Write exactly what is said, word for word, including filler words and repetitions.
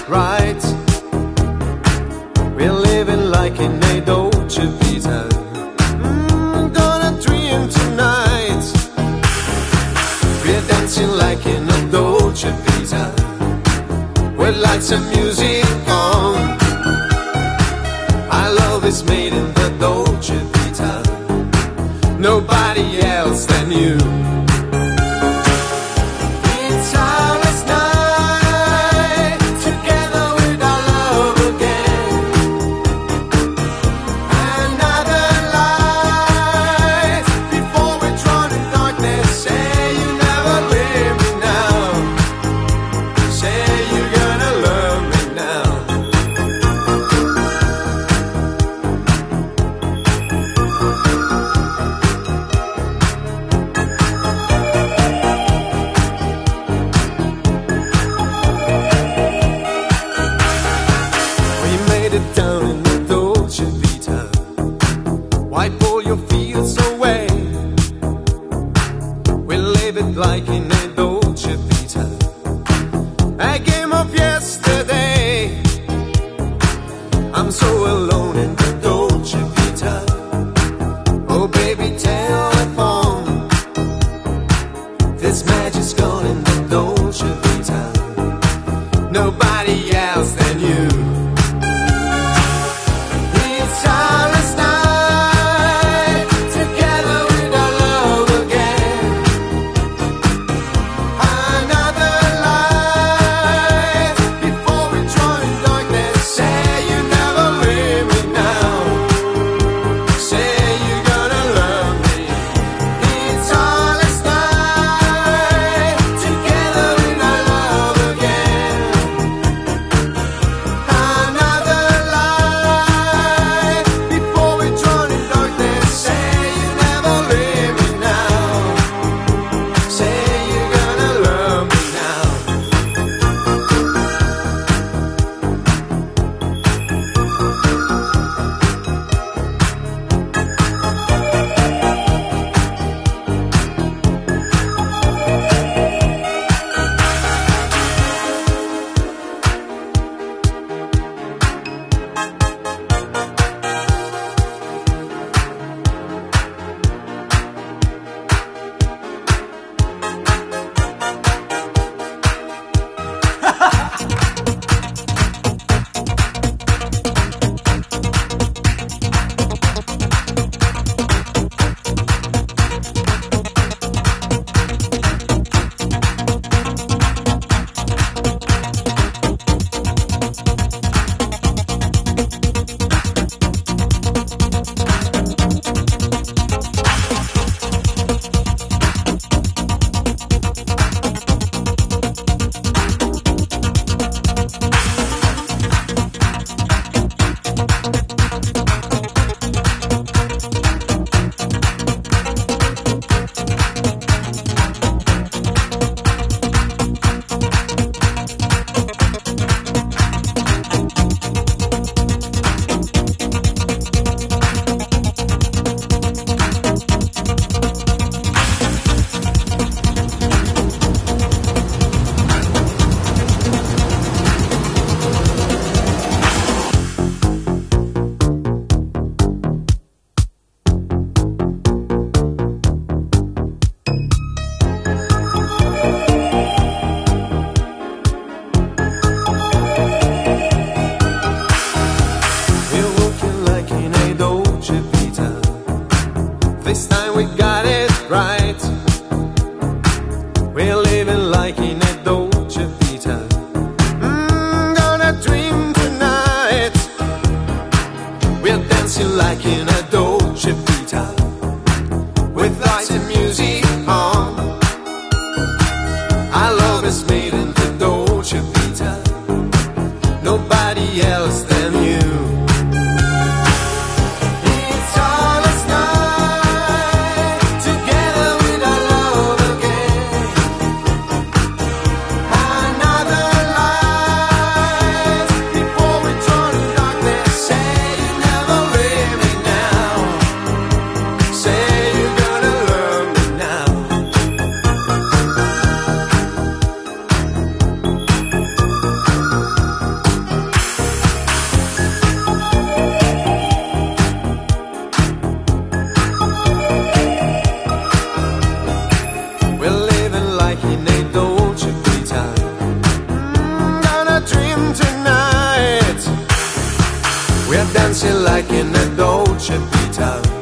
right. We're living like in a Dolce Vita. Mm, gonna dream tonight. We're dancing like in a Dolce Vita, with lights and music on. Our love is made in the Dolce Vita, nobody else than you. It's our last night, together with our love again. Another light, before we drown in darkness. Say you never leave me now. Say you're gonna love me now. Down in the Dolce Vita, wipe all your fears away. We live it like in a Dolce Vita, a game of yesterday. I'm so alone in the Dolce Vita. Oh baby, telephone, this magic's gone in the Dolce Vita, nobody else than you. It's our last night, together with our love again. Another light, before we drown in darkness. Say you never leave me now. Say you're gonna love me. It's our last night, together with our love again. Another light, before we drown in darkness. Say you never leave me now. Say you're gonna love me now. dream tonight. We are dancing like in a Dolce Vita.